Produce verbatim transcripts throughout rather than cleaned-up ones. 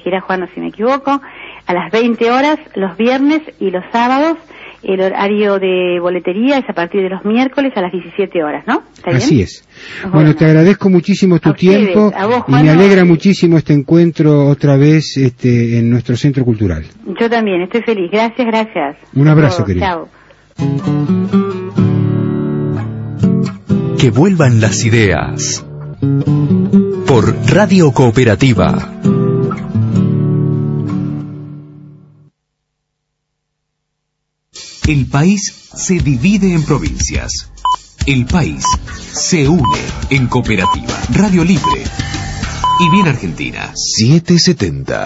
corregirá Juan si me equivoco, a las veinte horas los viernes y los sábados. El horario de boletería es a partir de los miércoles a las diecisiete horas, ¿no? ¿Está bien? Así es. Bueno, Bueno, te agradezco muchísimo tu ustedes, tiempo a vos, y Juan, me alegra y... muchísimo este encuentro otra vez este, en nuestro centro cultural. Yo también, estoy feliz. Gracias, gracias. Un abrazo, querido. Chao. Que vuelvan las ideas. Por Radio Cooperativa. El país se divide en provincias. El país se une en cooperativa. Radio Libre y Bien Argentina. setecientos setenta.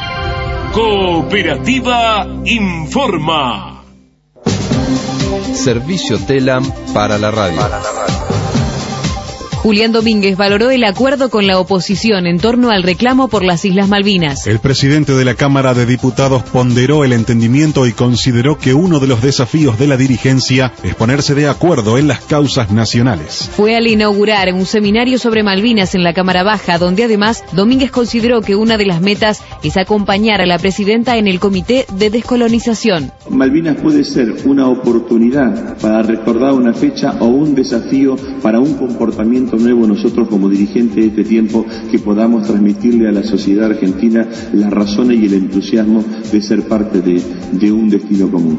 Cooperativa informa. Servicio TELAM para la radio. Para la radio. Julián Domínguez valoró el acuerdo con la oposición en torno al reclamo por las Islas Malvinas. El presidente de la Cámara de Diputados ponderó el entendimiento y consideró que uno de los desafíos de la dirigencia es ponerse de acuerdo en las causas nacionales. Fue al inaugurar un seminario sobre Malvinas en la Cámara Baja, donde además Domínguez consideró que una de las metas es acompañar a la presidenta en el Comité de Descolonización. Malvinas puede ser una oportunidad para recordar una fecha o un desafío para un comportamiento nuevo nosotros como dirigentes de este tiempo, que podamos transmitirle a la sociedad argentina las razones y el entusiasmo de ser parte de, de un destino común.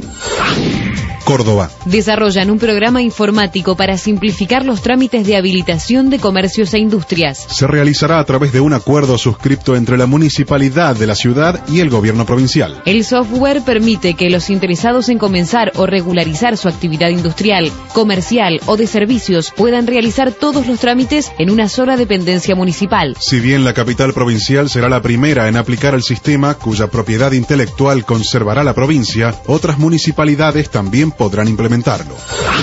Córdoba. Desarrollan un programa informático para simplificar los trámites de habilitación de comercios e industrias. Se realizará a través de un acuerdo suscripto entre la municipalidad de la ciudad y el gobierno provincial. El software permite que los interesados en comenzar o regularizar su actividad industrial, comercial o de servicios puedan realizar todos los trámites en una sola dependencia municipal. Si bien la capital provincial será la primera en aplicar el sistema, cuya propiedad intelectual conservará la provincia, otras municipalidades también podrán implementarlo.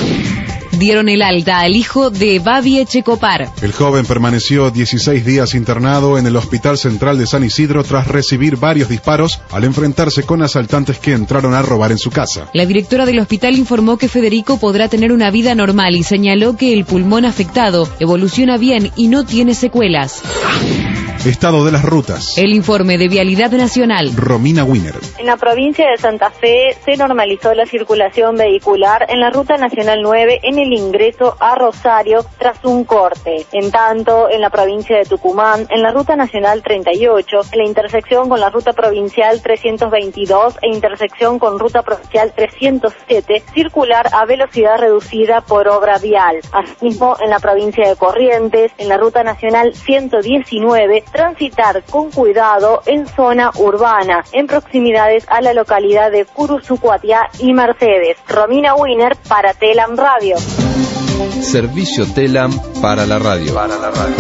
Dieron el alta al hijo de Babi Echecopar. El joven permaneció dieciséis días internado en el Hospital Central de San Isidro tras recibir varios disparos al enfrentarse con asaltantes que entraron a robar en su casa. La directora del hospital informó que Federico podrá tener una vida normal y señaló que el pulmón afectado evoluciona bien y no tiene secuelas. Estado de las rutas. El informe de Vialidad Nacional. Romina Wiener. En la provincia de Santa Fe se normalizó la circulación vehicular en la Ruta Nacional nueve en el ingreso a Rosario tras un corte. En tanto, en la provincia de Tucumán, en la Ruta Nacional treinta y ocho, en la intersección con la Ruta Provincial trescientos veintidós e intersección con Ruta Provincial trescientos siete, circular a velocidad reducida por obra vial. Asimismo, en la provincia de Corrientes, en la Ruta Nacional ciento diecinueve, transitar con cuidado en zona urbana, en proximidades a la localidad de Curuzucuatiá y Mercedes. Romina Wiener para TELAM Radio. Servicio TELAM para la radio. Para la radio.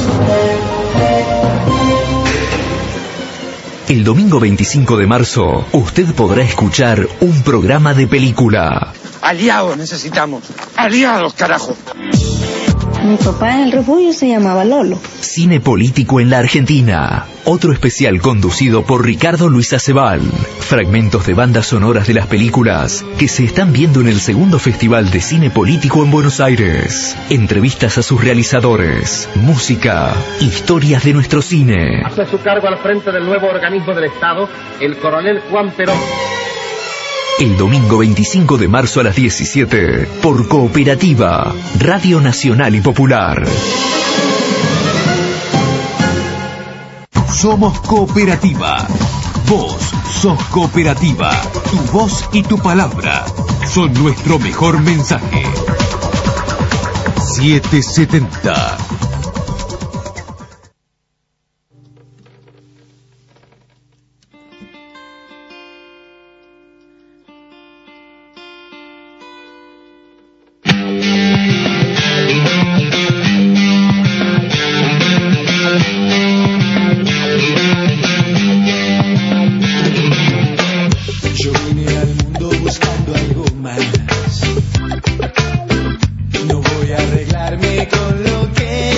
El domingo veinticinco de marzo, usted podrá escuchar un programa de película. Aliados necesitamos. Aliados, carajo. Mi papá en el refugio se llamaba Lolo. Cine político en la Argentina. Otro especial conducido por Ricardo Luis Acebal. Fragmentos de bandas sonoras de las películas que se están viendo en el segundo Festival de Cine Político en Buenos Aires. Entrevistas a sus realizadores. Música. Historias de nuestro cine. Hace su cargo al frente del nuevo organismo del Estado, el coronel Juan Perón. El domingo veinticinco de marzo a las diecisiete, por Cooperativa, Radio Nacional y Popular. Somos Cooperativa. Vos sos Cooperativa. Tu voz y tu palabra son nuestro mejor mensaje. setecientos setenta. Con lo que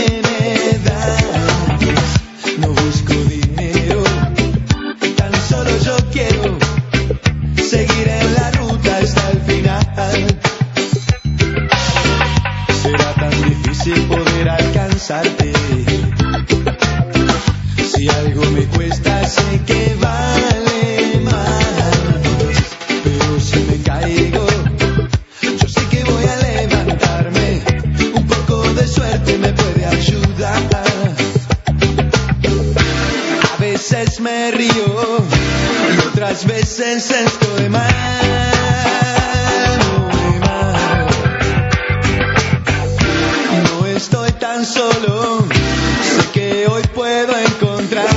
me río y otras veces estoy mal, muy mal. No estoy tan solo, sé que hoy puedo encontrarte.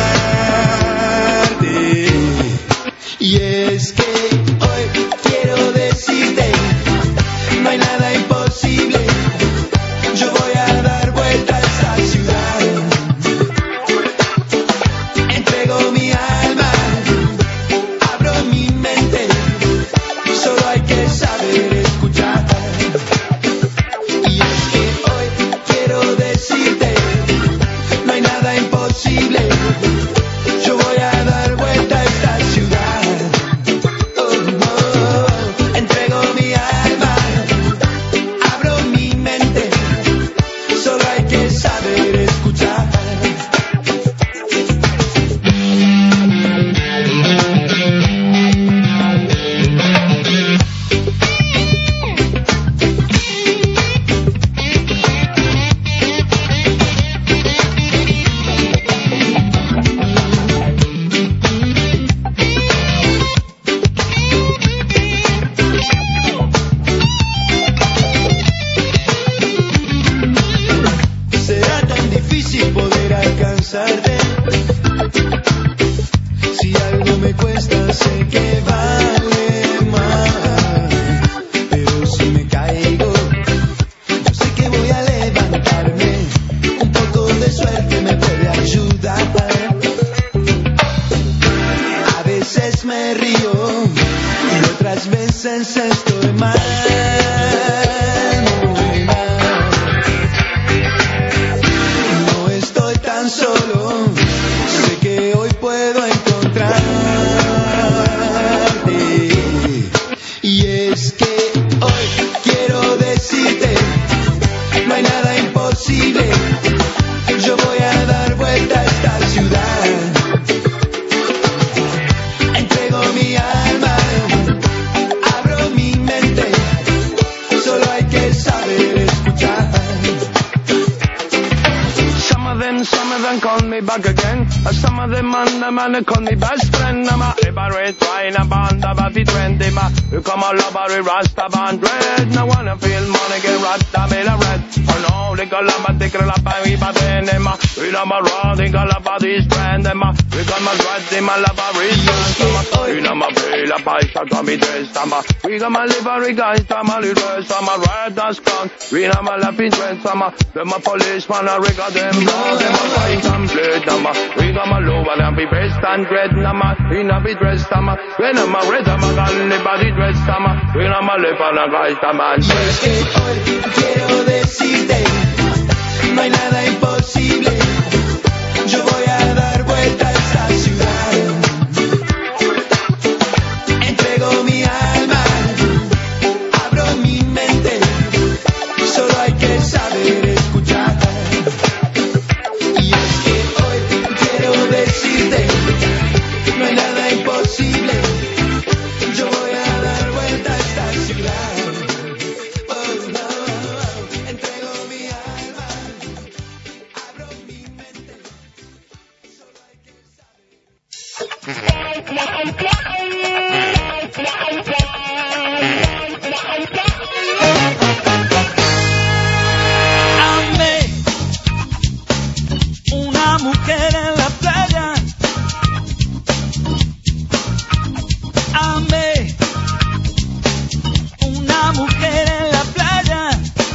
Y es que hoy quiero decirte, no hay nada imposible. Yo voy a dar vuelta a esta ciudad. Entrego mi alma, abro mi mente. Solo hay que saber escuchar. Y es que hoy quiero decirte, no hay nada imposible. Yo voy a dar vuelta a esta ciudad. Oh, oh, entrego mi alma, abro mi mente. Solo hay que saber escuchar. Será tan difícil poder alcanzarte. Si algo me cuesta, sé que vale más. Pero si me caigo, yo sé que voy a levantarme. Un poco de suerte me puede ayudar. A veces me río y otras veces estoy mal, muy mal. No estoy tan solo, sé que hoy puedo encontrarte. Y es que hoy quiero decirte, no hay nada imposible. Yo voy a dar vuelta a esta ciudad. Entrego mi alma, abro mi mente. Solo hay que saber escuchar. Some of them, some of them call me back again. Some of them man, the man they call me best friend. I'm a liberate wine, a band about the trendy ma. You come all over the Rasta band red. No wanna feel money get rasta made a red. Oh no, they call up, they call up, we bad in ma. We don't around, they call up this brand ma. We got my dread, they my love a reason. We know my feel a bike, I got me dressed ma. We got my livery guys, I'm a little dress, I'm a red that's gone. We know my laughing dress, I'm a. Them a policeman, I regard them. Blow them a fight and blade, I'm a. We got my low and I be best and dread, I'm a. We know be dressed, I'm a. When I'm a red, I'm a gun, the body dressed, I'm a. We know my lip and a guys, I'm a. Y es que hoy quiero decirte, no hay nada imposible. Yo voy a dar vuelta a esta ciudad. Entrego mi alma, abro mi mente. Solo hay que saber escuchar. Y es que hoy quiero decirte, no hay nada imposible. Yo voy a dar vuelta a esta ciudad. Oh, no, entrego mi alma, abro mi mente. Solo hay que Amé una mujer en la playa. Amé una mujer en la playa.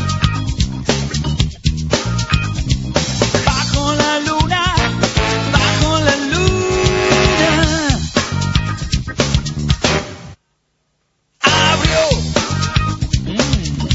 Bajo la luna, bajo la luna. Abrió mm,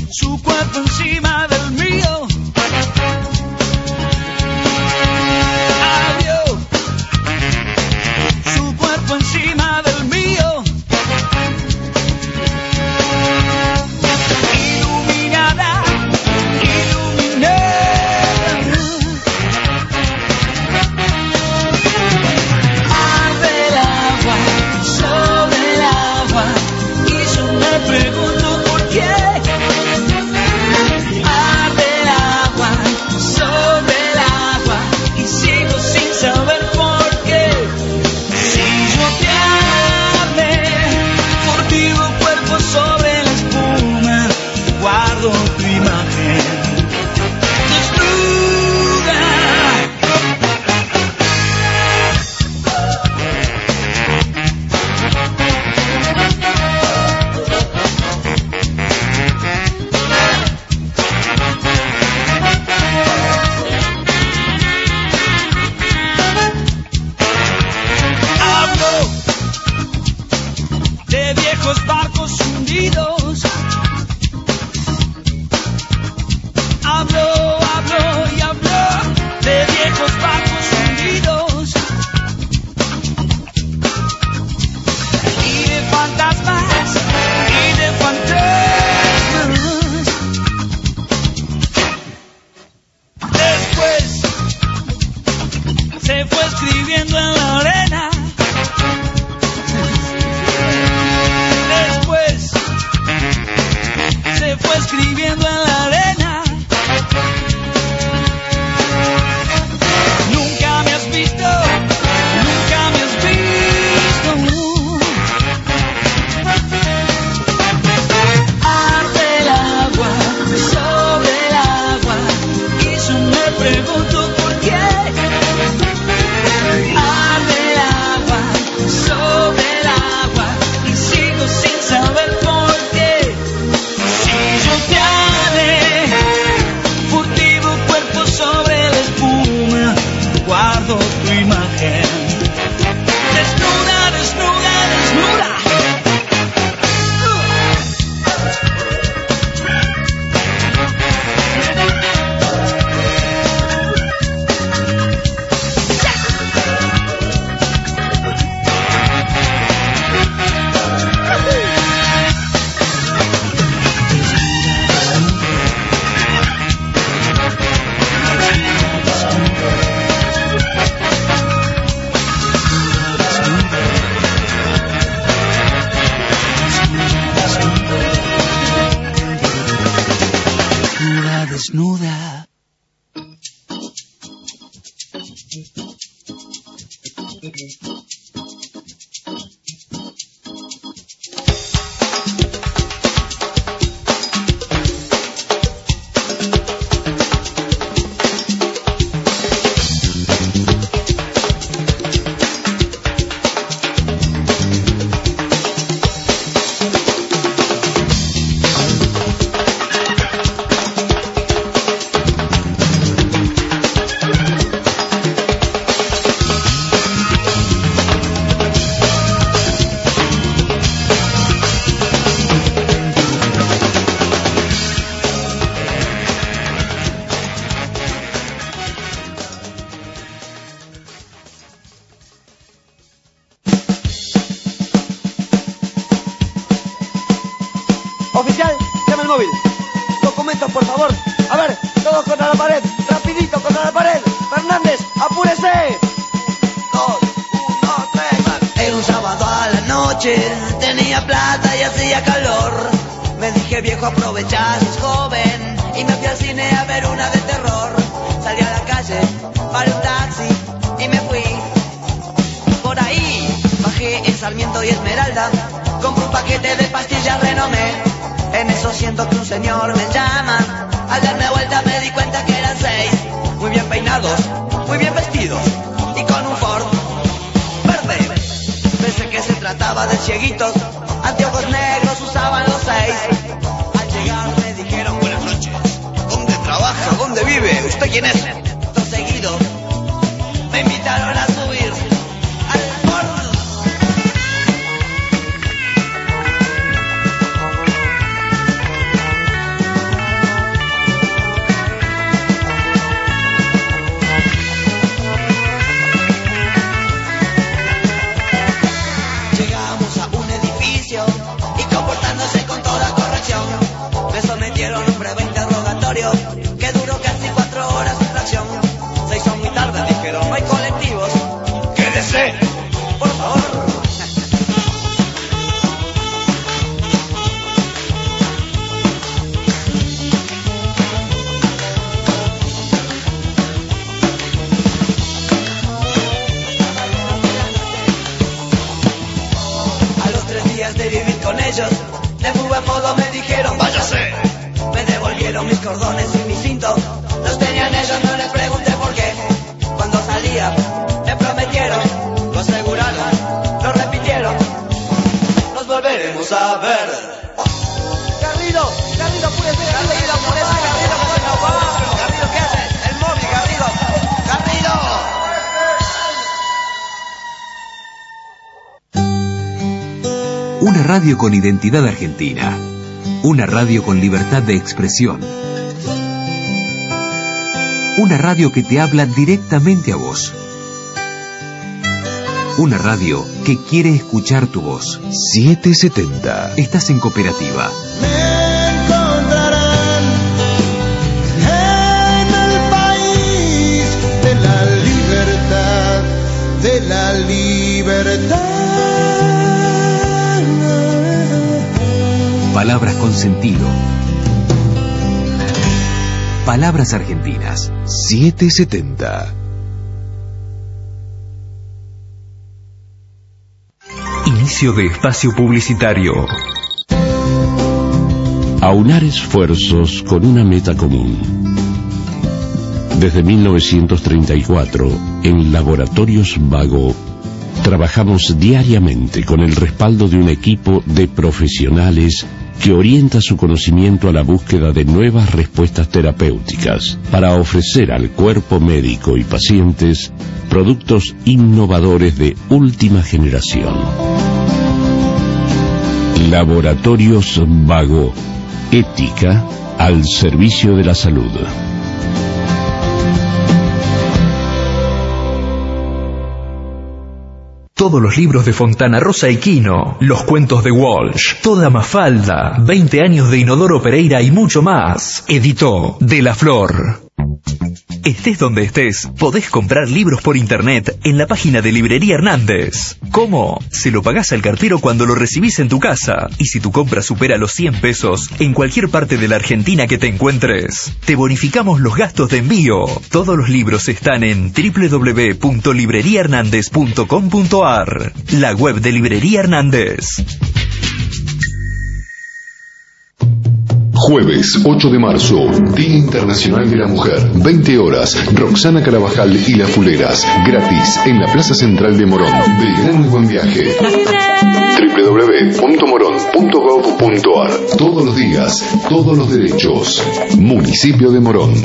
viejos barcos hundidos. Habló, habló y habló de viejos barcos hundidos y de fantasmas y de fantasmas. Después se fue escribiendo en la arena. Después se fue escribiendo en la arena. Nunca me has visto, nunca me has visto. Arde el agua sobre el agua y yo me pregunto por qué. Arde el agua sobre el agua y sigo sin saber por qué. Si yo te amé, furtivo cuerpo sobre la espuma, guardo tu imagen. Desnuda, desnuda, desnuda. Desnuda. Oficial, llama el móvil. Documentos, por favor. A ver, todos contra la pared. Rapidito, contra la pared. Fernández, apúrese. Dos, uno, tres, más. Era un sábado a la noche, tenía plata y hacía calor. Me dije, viejo, aprovecha, sos joven. Y me fui al cine a ver una de terror. Salí a la calle, paré un taxi y me fui. Por ahí, bajé en Sarmiento y Esmeralda. Compré un paquete de pastillas Renomé. En eso siento que un señor me llama. Al darme vuelta me di cuenta que eran seis. Muy bien peinados, muy bien vestidos y con un Ford verde. Pensé que se trataba de cieguitos. Anteojos negros usaban los seis. Al llegar me dijeron buenas noches. ¿Dónde trabaja? ¿Dónde vive? ¿Usted quién es? Acto seguido me invitaron a subir al Ford. Y comportándose con toda corrección, me sometieron a un breve interrogatorio que duró casi cuatro horas de fracción. Se hizo muy tarde, dijeron, no hay colectivos. ¡Quédese! Por favor. De vivir con ellos, de muy buen modo me dijeron váyase. Me devolvieron mis cordones y mi cinto. Los tenían ellos, no les pregunté por qué. Cuando salía, me prometieron, lo aseguraron, lo repitieron. Nos volveremos a ver. Garrido, Garrido, apúrese, Garrido, apúrese, Garrido, Garrido, Garrido, ¿qué haces? El móvil, Garrido, Garrido. Una radio con identidad argentina. Una radio con libertad de expresión. Una radio que te habla directamente a vos. Una radio que quiere escuchar tu voz. setecientos setenta. Estás en Cooperativa. Me encontrarán en el país de la libertad, de la libertad. Palabras con sentido. Palabras argentinas. setecientos setenta. Inicio de espacio publicitario. Aunar esfuerzos con una meta común. Desde mil novecientos treinta y cuatro, en Laboratorios Vago, trabajamos diariamente con el respaldo de un equipo de profesionales que orienta su conocimiento a la búsqueda de nuevas respuestas terapéuticas para ofrecer al cuerpo médico y pacientes productos innovadores de última generación. Laboratorios Vago, ética al servicio de la salud. Todos los libros de Fontana Rosa y Quino, los cuentos de Walsh, toda Mafalda, veinte años de Inodoro Pereira y mucho más. Editó De la Flor. Estés donde estés, podés comprar libros por internet en la página de Librería Hernández. ¿Cómo? Se lo pagás al cartero cuando lo recibís en tu casa. Y si tu compra supera los cien pesos, en cualquier parte de la Argentina que te encuentres, te bonificamos los gastos de envío. Todos los libros están en doble u doble u doble u punto librería hernández punto com punto a r, la web de Librería Hernández. Jueves ocho de marzo, Día Internacional de la Mujer, veinte horas, Roxana Carabajal y Las Fuleras, gratis, en la Plaza Central de Morón. Belgrano y Buen Viaje. doble u doble u doble u punto morón punto gov punto a r. Todos los días, todos los derechos. Municipio de Morón.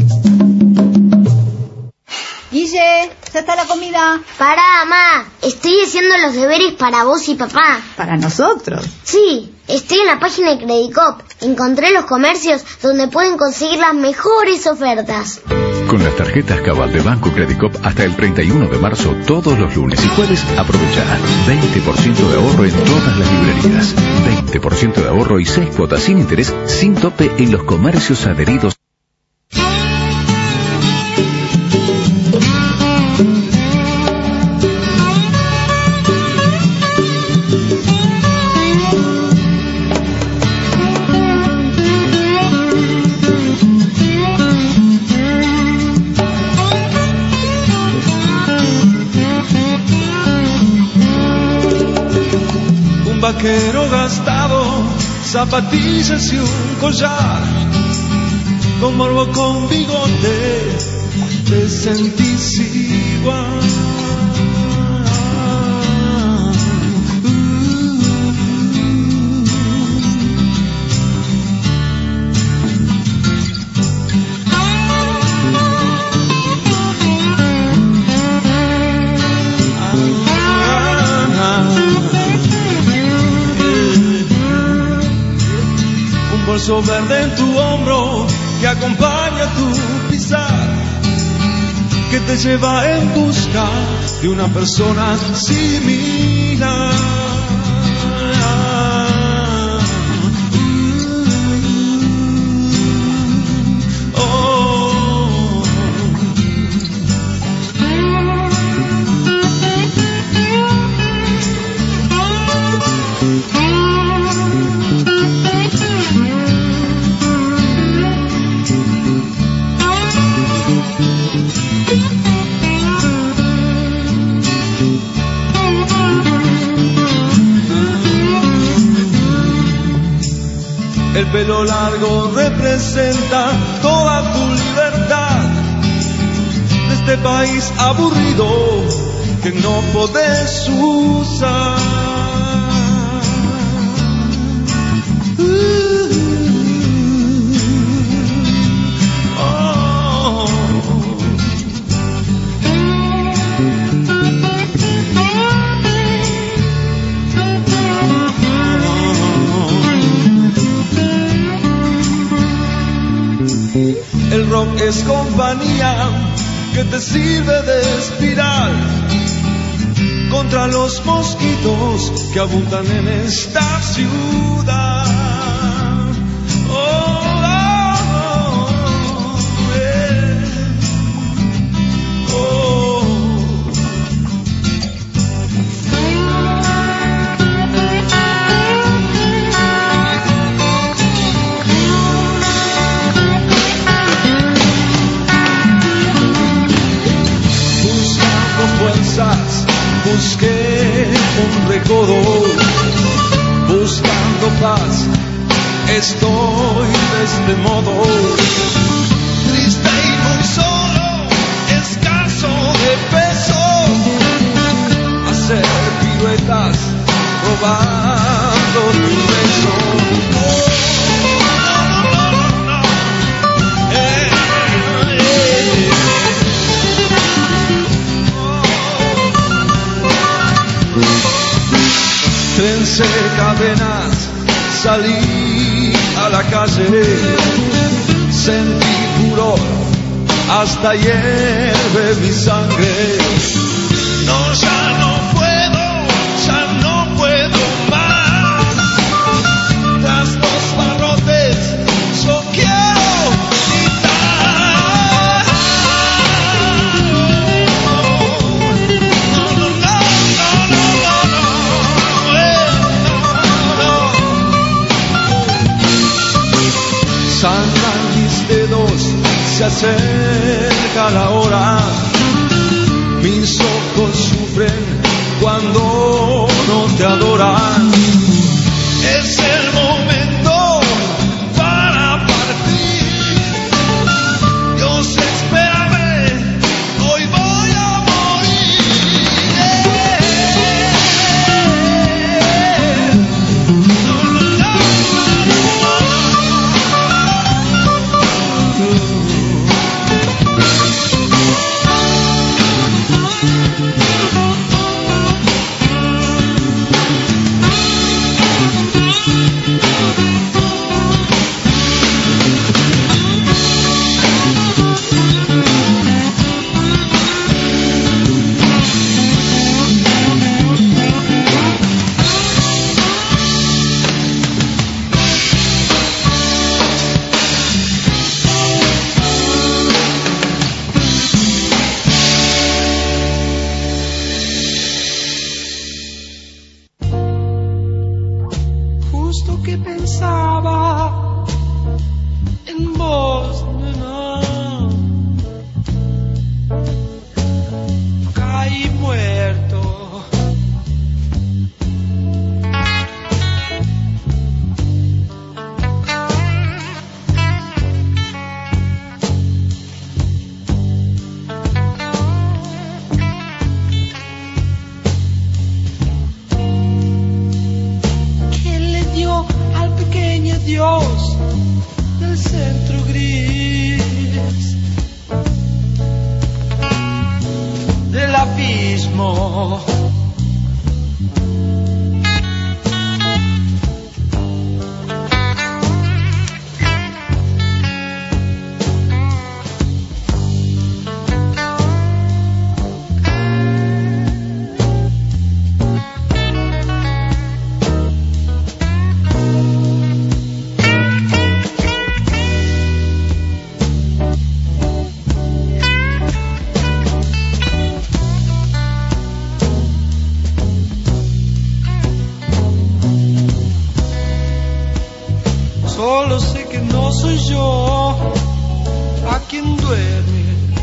Guille, ya está la comida. Pará, mamá. Estoy haciendo los deberes para vos y papá. ¿Para nosotros? Sí, estoy en la página de Credicop. Encontré los comercios donde pueden conseguir las mejores ofertas. Con las tarjetas Cabal de Banco Credicop hasta el treinta y uno de marzo, todos los lunes y jueves, aprovecha veinte por ciento de ahorro en todas las librerías. veinte por ciento de ahorro y seis cuotas sin interés, sin tope en los comercios adheridos. Vaquero gastado, zapatillas y un collar, con morbo, con bigote, te sentís igual. Bolso verde en tu hombro que acompaña tu pisar, que te lleva en busca de una persona similar. Oh. El pelo largo representa toda tu libertad de este país aburrido que no podés usar. Oh. es compañía que te sirve de espiral contra los mosquitos que abundan en esta ciudad. Oh, oh, oh, yeah. Oh. Buscando fuerzas, busqué un recodo, buscando paz, estoy de este modo, triste y muy solo, escaso de peso, hacer piruetas, robando tu beso. Oh, no, no, no, no, eh, eh. Trence cadenas, salí a la calle, sentí furor, hasta hierve mi sangre. No, ya no puedo, ya no puedo más. Tras los barrotes, yo quiero gritar. No, no, no, no, no, no, no. Sangran mis dedos, se acerca la hora, mis ojos sufren cuando no te adoran. Es el momento para partir. Dios, espérame, hoy voy a morir. No, no, no, justo que pensaba en vos, nena. Caí muerto. ¿Quién le dio al pequeño Dios del centro gris del abismo? Solo sé que no soy yo a quien duerme.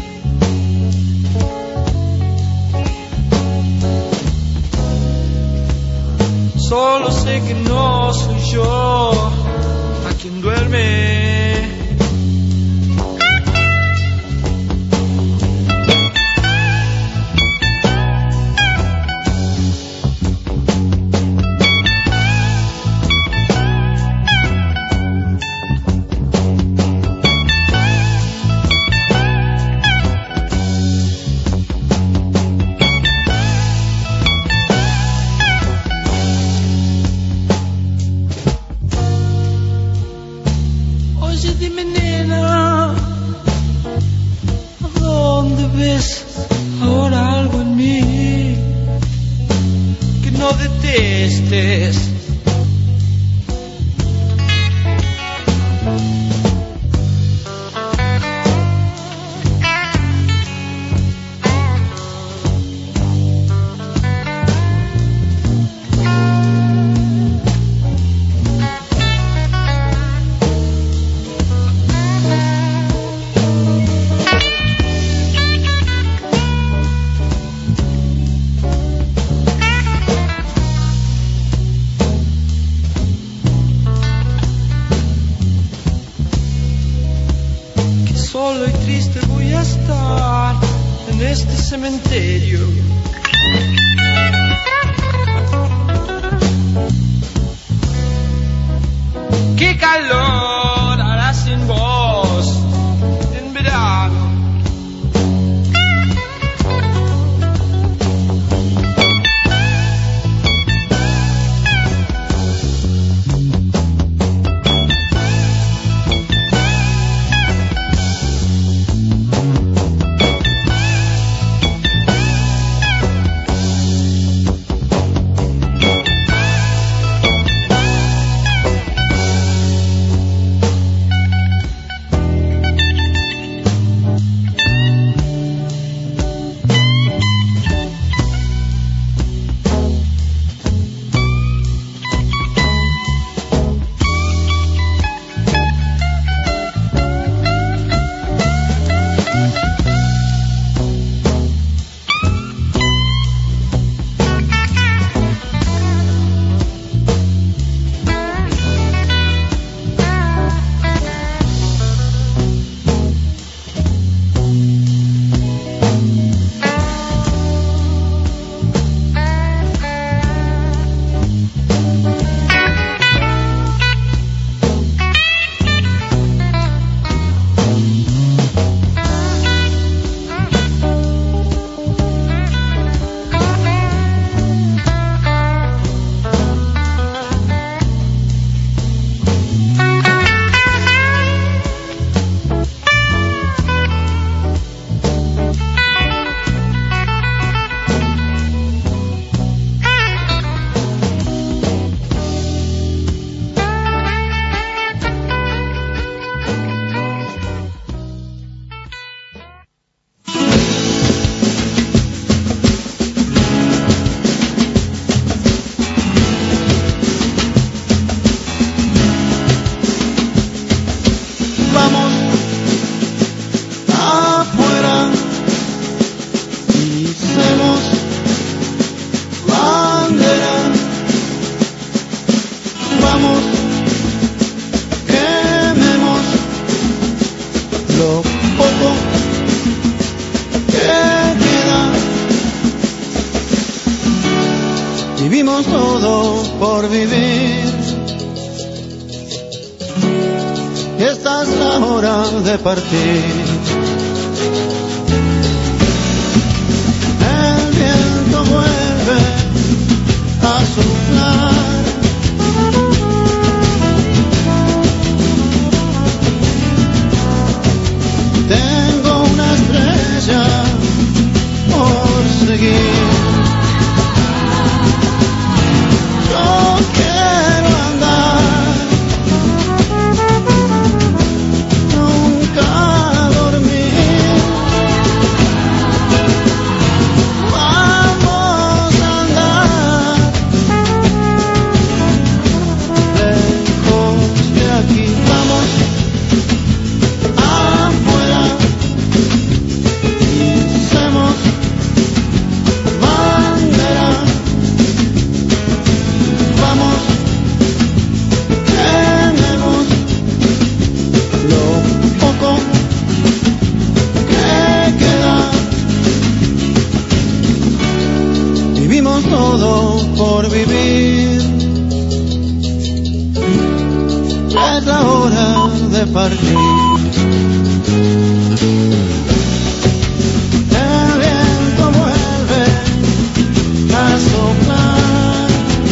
Solo sé que no soy yo a quien duerme. estés. Solo y triste voy a estar en este cementerio. Qué calor hará sin vos en verano. Vivimos todo por vivir y esta es la hora de partir. El viento vuelve a soplar. Tengo una estrella por seguir. Yo quiero andar, nunca dormir. Vamos a andar lejos de aquí. Vamos afuera, hicimos bandera. Vamos, tenemos lo poco que queda. Vivimos todo por vivir. Es la hora de partir. El viento vuelve a soplar.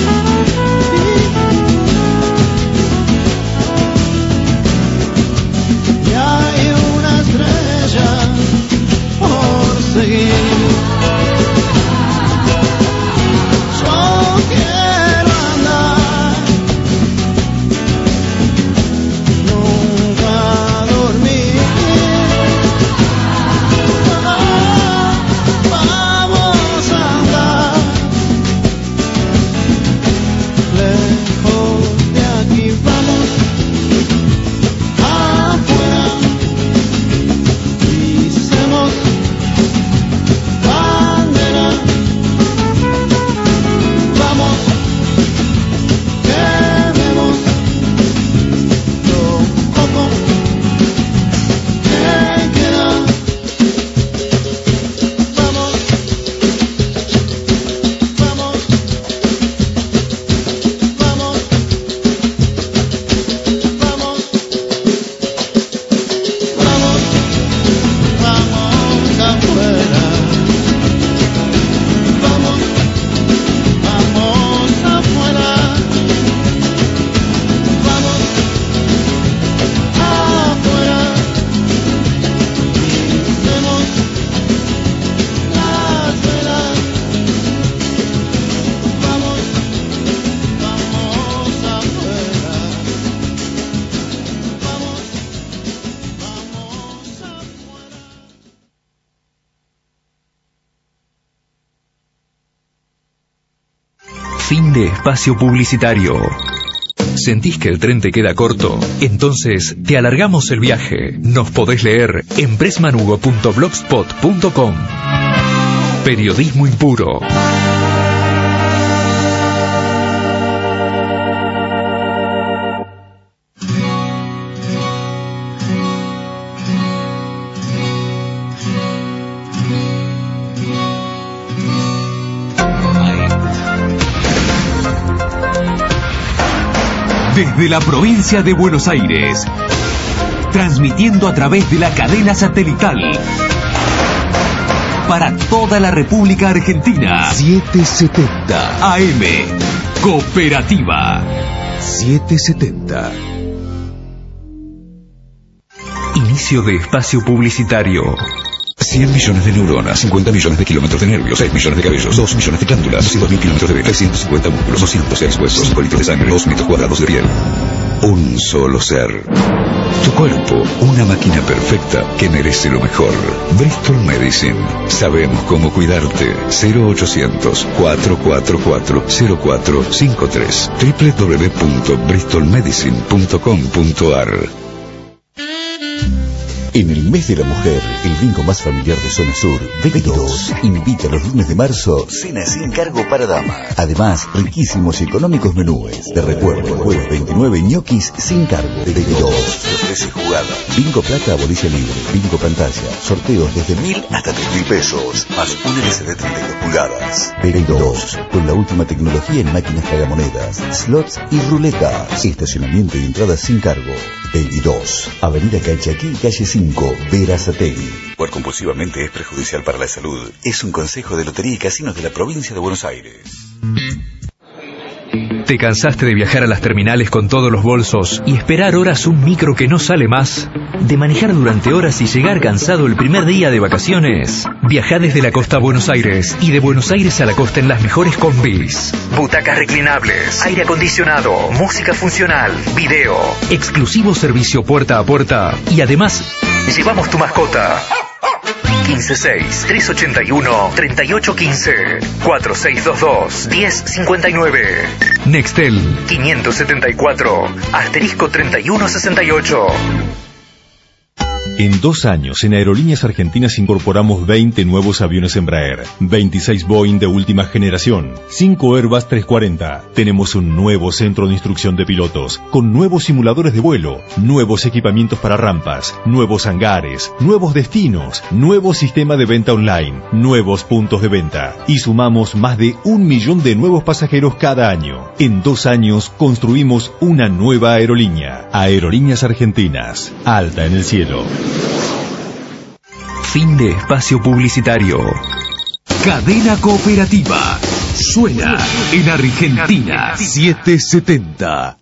Y hay una estrella por seguir. Yo quiero Fin de espacio publicitario. ¿Sentís que el tren te queda corto? Entonces te alargamos el viaje. Nos podés leer en pressmanugo punto blogspot punto com. Periodismo impuro. Desde la provincia de Buenos Aires, transmitiendo a través de la cadena satelital para toda la República Argentina. setecientos setenta A M, Cooperativa. setecientos setenta. Inicio de espacio publicitario. cien millones de neuronas, cincuenta millones de kilómetros de nervios, seis millones de cabellos, dos millones de glándulas, doscientos mil kilómetros de venas, trescientos cincuenta músculos, doscientos seis huesos, cinco litros de sangre, dos metros cuadrados de piel. Un solo ser. Tu cuerpo, una máquina perfecta que merece lo mejor. Bristol Medicine. Sabemos cómo cuidarte. cero ochocientos, cuatrocientos cuarenta y cuatro, cero cuatro cinco tres. doble u doble u doble u punto bristol medicine punto com punto a r. En el mes de la mujer, el bingo más familiar de Zona Sur, B dos, invita los lunes de marzo, cena sin cargo para dama. Además, riquísimos y económicos menúes. De recuerdo, jueves veintinueve, ñoquis sin cargo. B dos, te ofrece jugada. Bingo plata a bolilla libre, bingo pantalla, sorteos desde mil hasta tres mil pesos, más un L C D treinta y dos pulgadas. B dos, con la última tecnología en máquinas tragamonedas, slots y ruletas. Estacionamiento y entradas sin cargo. B dos, Avenida Calchaquí, calle cinco. Verazategui. Jugar compulsivamente es perjudicial para la salud. Es un consejo de Lotería y Casinos de la provincia de Buenos Aires. ¿Te cansaste de viajar a las terminales con todos los bolsos y esperar horas un micro que no sale más? ¿De manejar durante horas y llegar cansado el primer día de vacaciones? Viajá desde la costa a Buenos Aires y de Buenos Aires a la costa en las mejores combis. Butacas reclinables, aire acondicionado, música funcional, video, exclusivo servicio puerta a puerta y además llevamos tu mascota. quince seis, trescientos ochenta y uno, treinta y ocho quince, cuatro seis dos dos, diez cincuenta y nueve. Nextel quinientos setenta y cuatro, asterisco treinta y uno sesenta y ocho. En dos años, en Aerolíneas Argentinas incorporamos veinte nuevos aviones Embraer, veintiséis Boeing de última generación, cinco Airbus trescientos cuarenta. Tenemos un nuevo centro de instrucción de pilotos, con nuevos simuladores de vuelo, nuevos equipamientos para rampas, nuevos hangares, nuevos destinos, nuevo sistema de venta online, nuevos puntos de venta. Y sumamos más de un millón de nuevos pasajeros cada año. En dos años, construimos una nueva aerolínea. Aerolíneas Argentinas, alta en el cielo. Fin de espacio publicitario. Cadena Cooperativa. Suena en Argentina. setecientos setenta.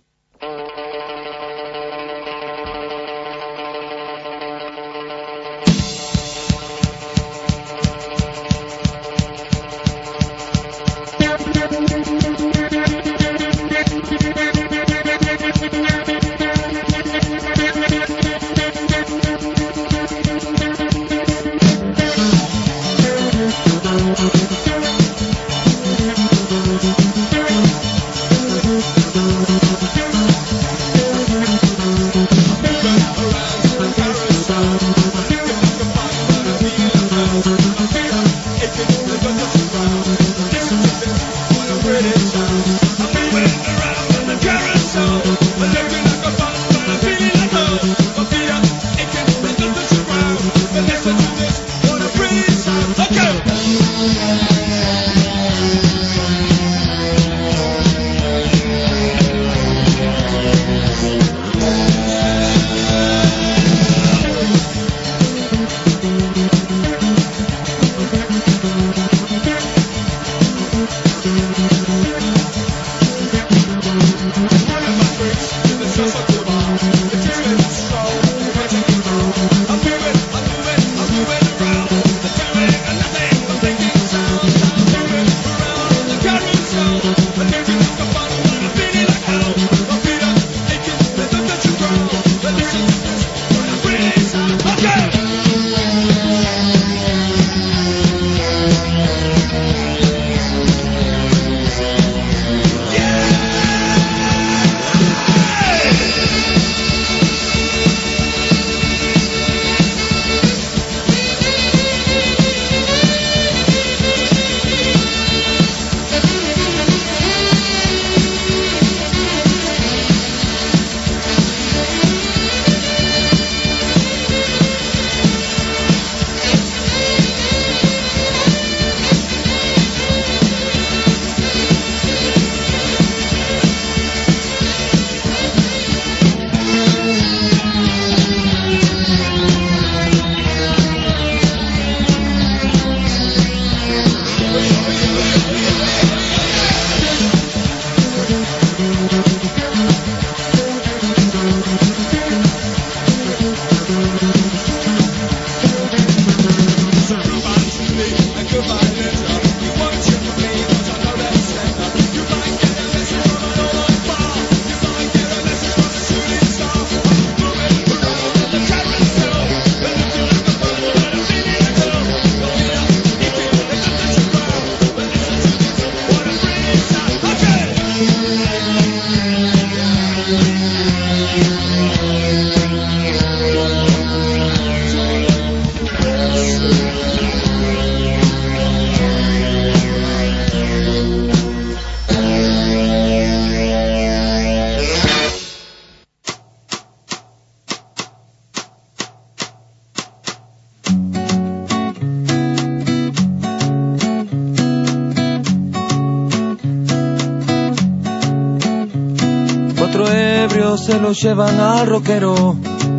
Cuatro ebrios se lo llevan al rockero.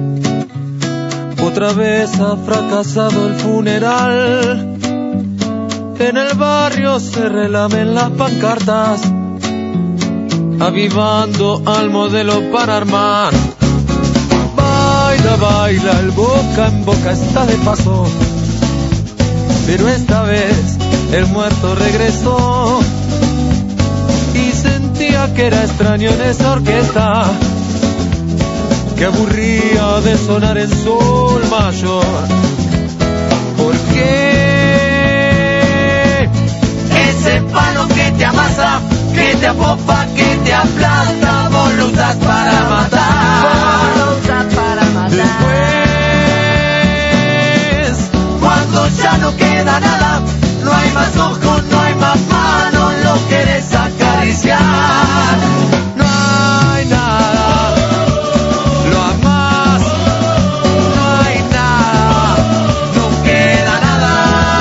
Otra vez ha fracasado el funeral. En el barrio se relamen las pancartas, avivando al modelo para armar. Baila, baila, el boca en boca está de paso, pero esta vez el muerto regresó y sentía que era extraño en esa orquesta que aburría de sonar en sol mayor. ¿Por qué? Ese palo que te amasa, que te apopa, que te aplasta, vos lo usas para matar. Vos lo usas para matar. Después, cuando ya no queda nada, no hay más ojos, no hay más manos, lo querés acariciar. No hay nada, lo amás, no hay nada, no queda nada.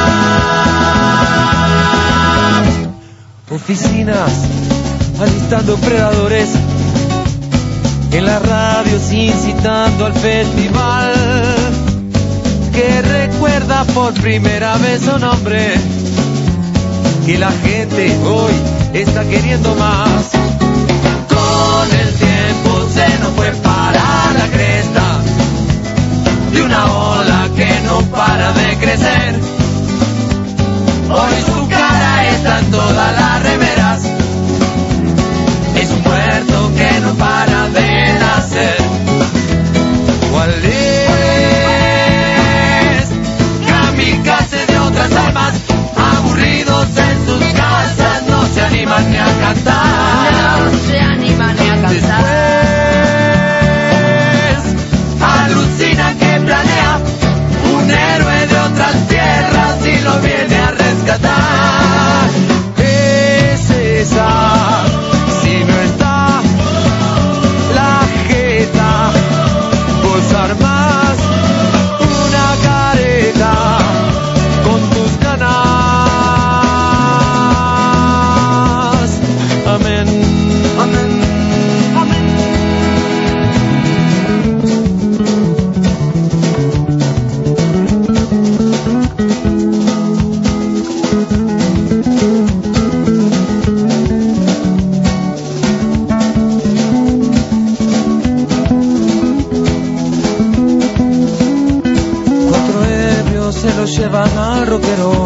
Oficinas alistando predadores, en las radios incitando al festival, que recuerda por primera vez su nombre, que la gente hoy está queriendo más. Con el tiempo se nos fue para la cresta de una ola que no para de crecer. Hoy su cara está en todas las remeras, es un puerto que no para de nacer. ¿Cuál es? Kamikaze de otras almas, aburridos en sus casas, no se animan ni a cantar. No se animan ni a cantar. Después, alucina que planea un héroe de otras tierras y lo viene a rescatar. Es esa, si no está la jeta, vos armás una careta con tus ganas. Amén, amén, amén. Cuatro ebrios se lo llevan al rockero,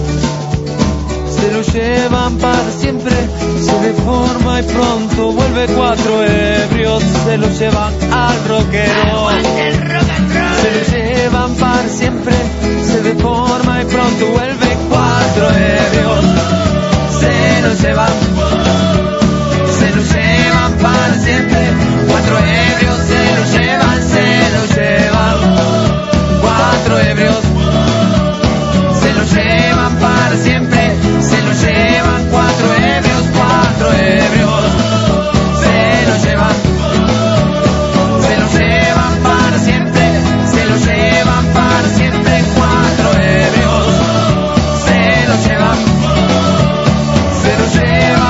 se lo llevan para siempre, se deforma y pronto vuelve. Cuatro ebrios se lo llevan al rockero, se lo llevan para siempre, se deforma y pronto vuelve. Cuatro ebrios se lo llevan, se lo llevan para siempre. Cuatro ebrios se lo llevan, se lo llevan. Cuatro ebrios se lo llevan para siempre, se lo llevan. Cuatro ebrios, cuatro ebrios se lo llevan, se lo llevan para siempre, se lo llevan para siempre. Cuatro ebrios se lo llevan, se lo llevan.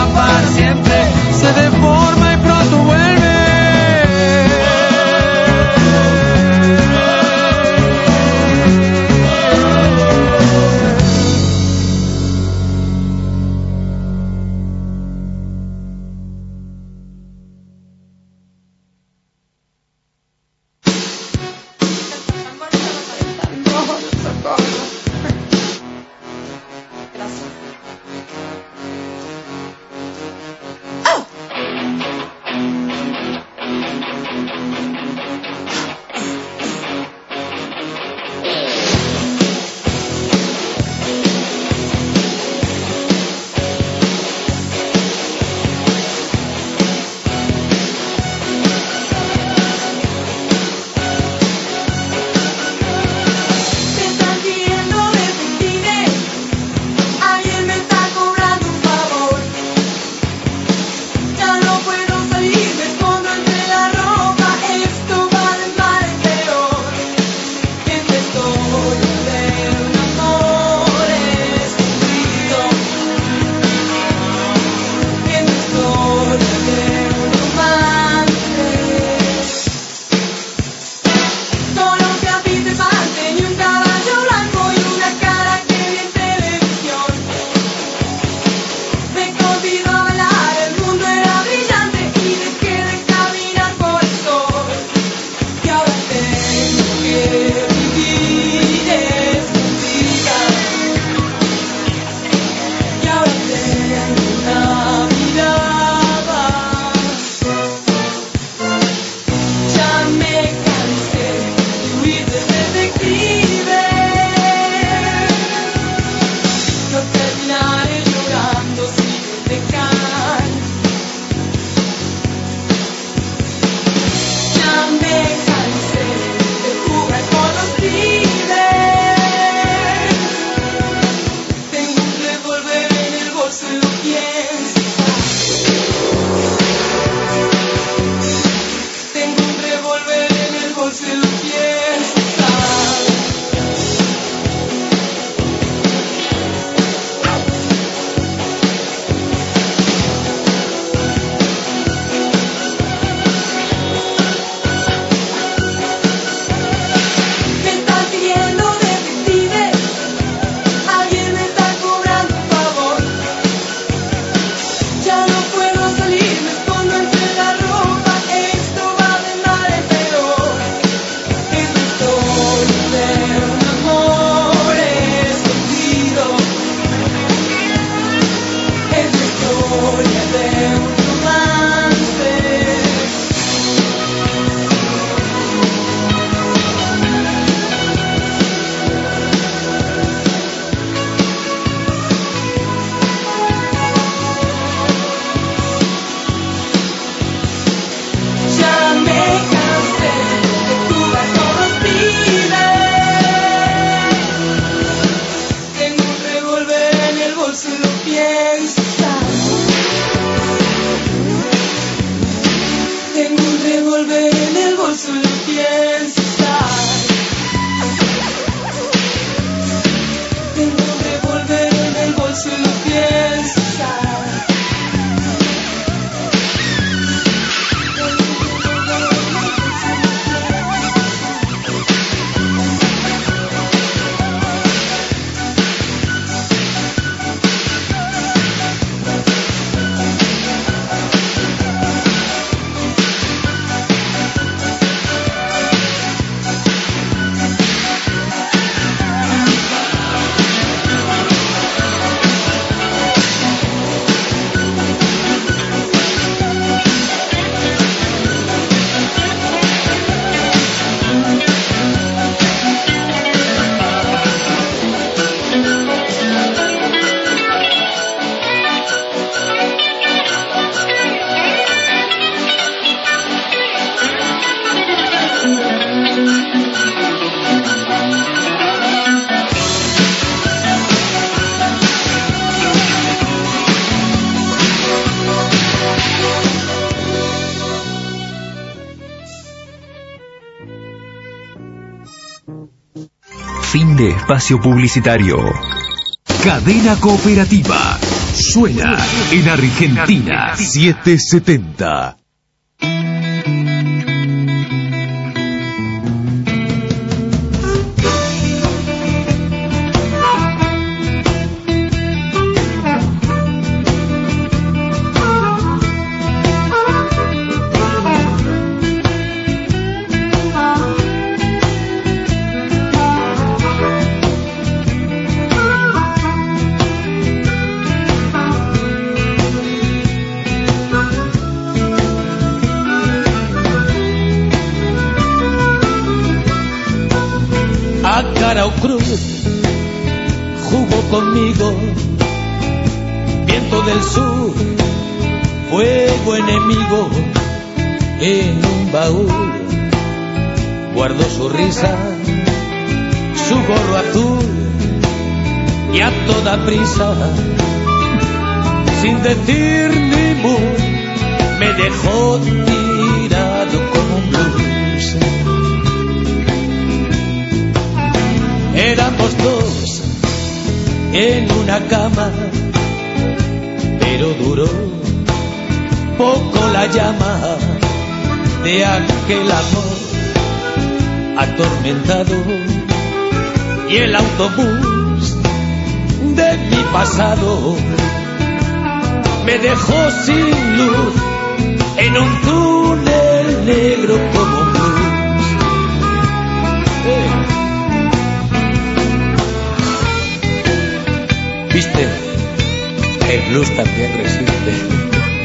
Fin de espacio publicitario. Cadena Cooperativa. Suena en Argentina. setecientos setenta. Cara o cruz, jugó conmigo, viento del sur, fuego enemigo, en un baúl, guardó su risa, su gorro azul, y a toda prisa, sin decir ni mu, me dejó tirado como un blues. Éramos dos en una cama, pero duró poco la llama de aquel amor atormentado, y el autobús de mi pasado me dejó sin luz en un túnel negro como un blues. Eh. Viste, el blues también resiste.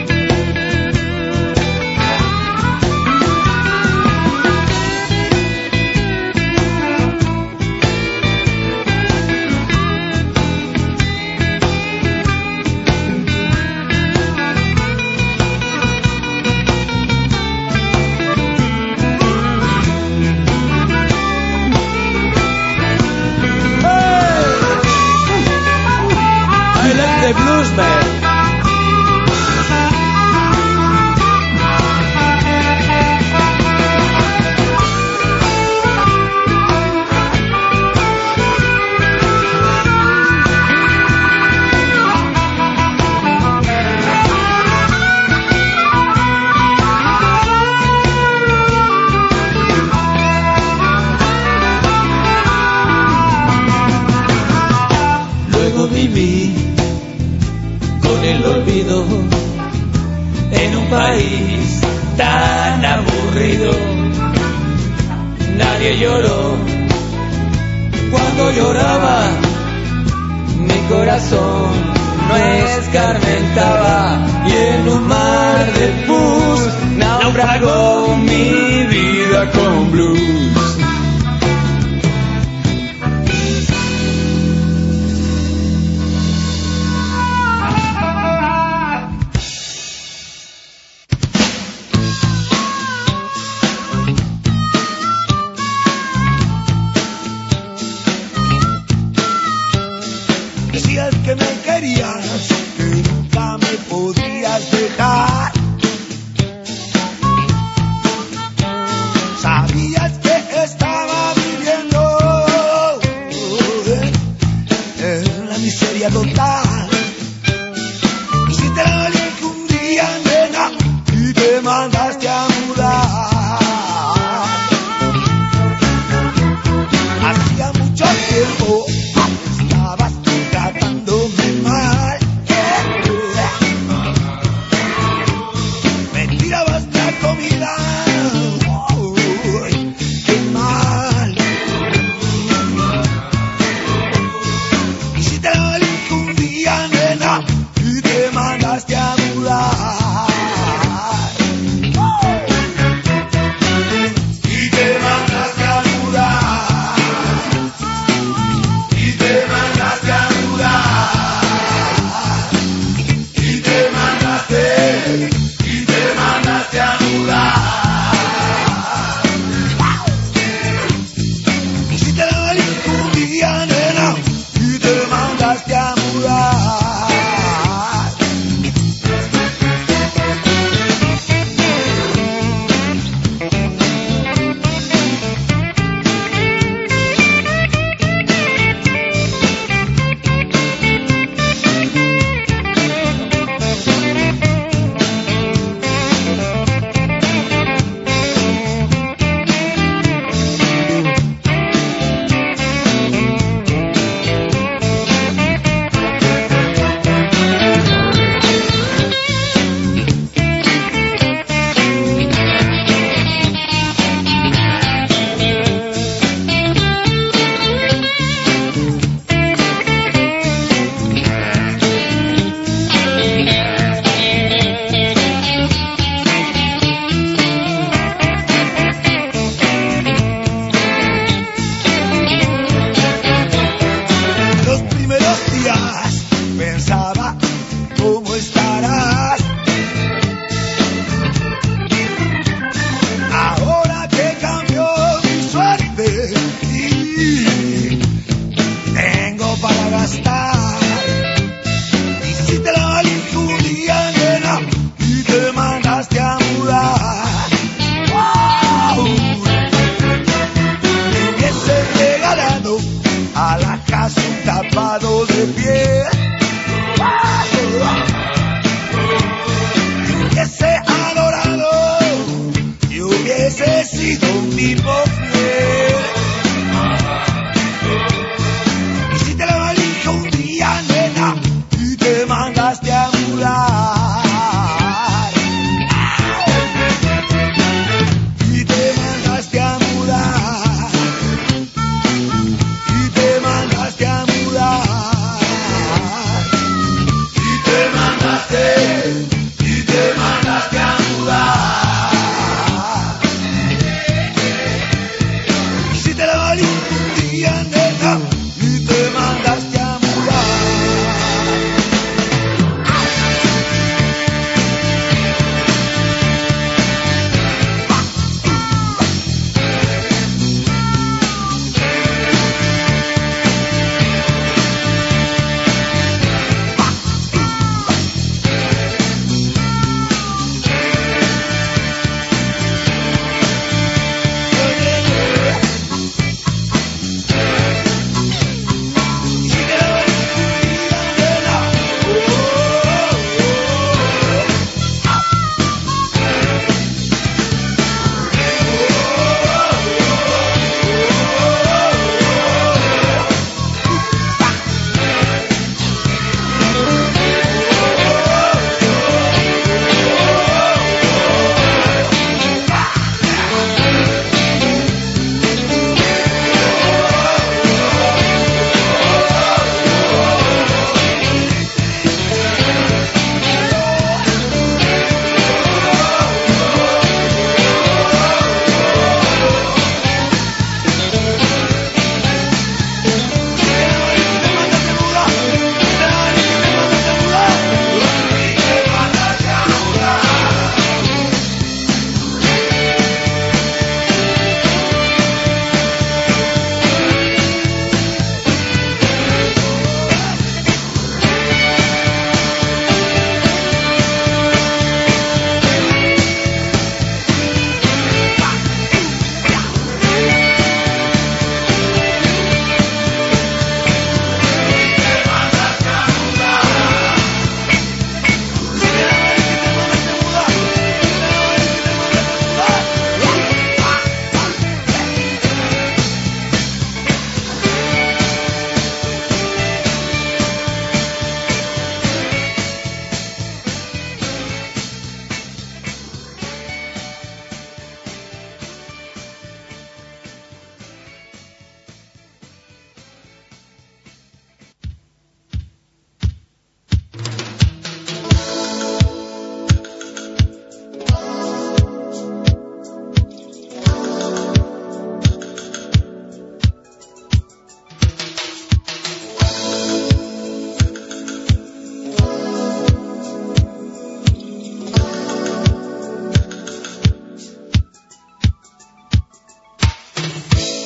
En un país tan aburrido, nadie lloró. Cuando lloraba, mi corazón no escarmentaba, y en un mar de pus naufragó mi vida con blues. Sabías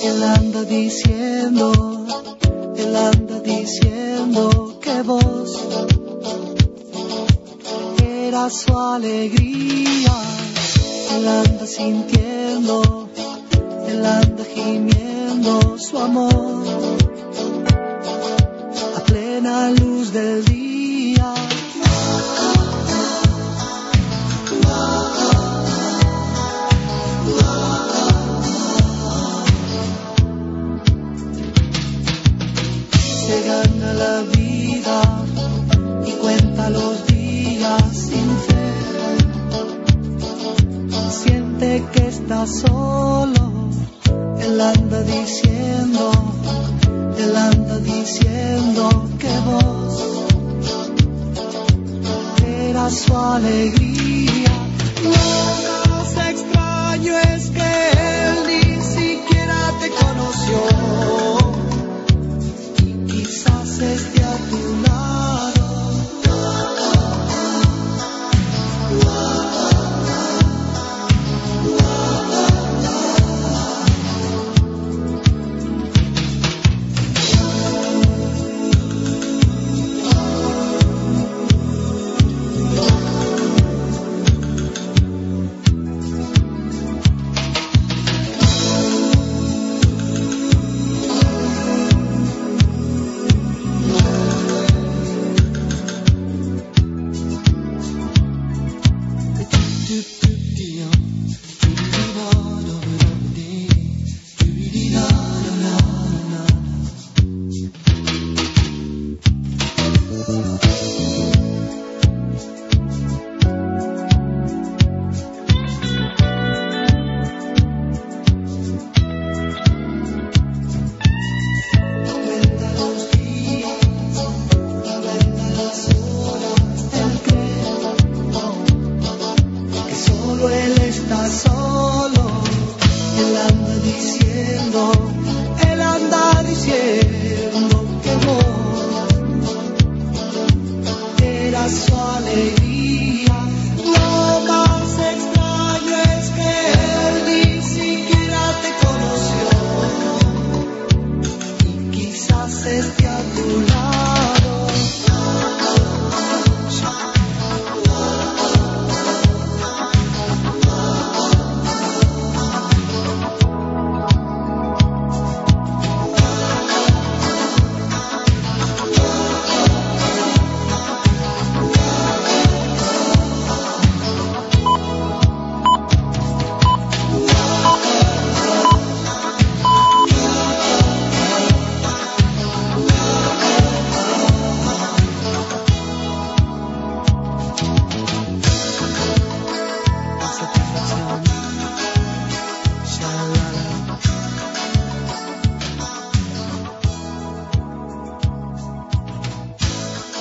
Él anda diciendo, él anda diciendo que vos eras su alegría. Él anda sintiendo, él anda gimiendo su amor a plena luz del día. Se gana la vida y cuenta los días sin fe. Siente que está solo. Él anda diciendo, él anda diciendo que vos eras su alegría. Lo más extraño es que él ni siquiera te conoció. Quizás esté a tu lado. Él está solo.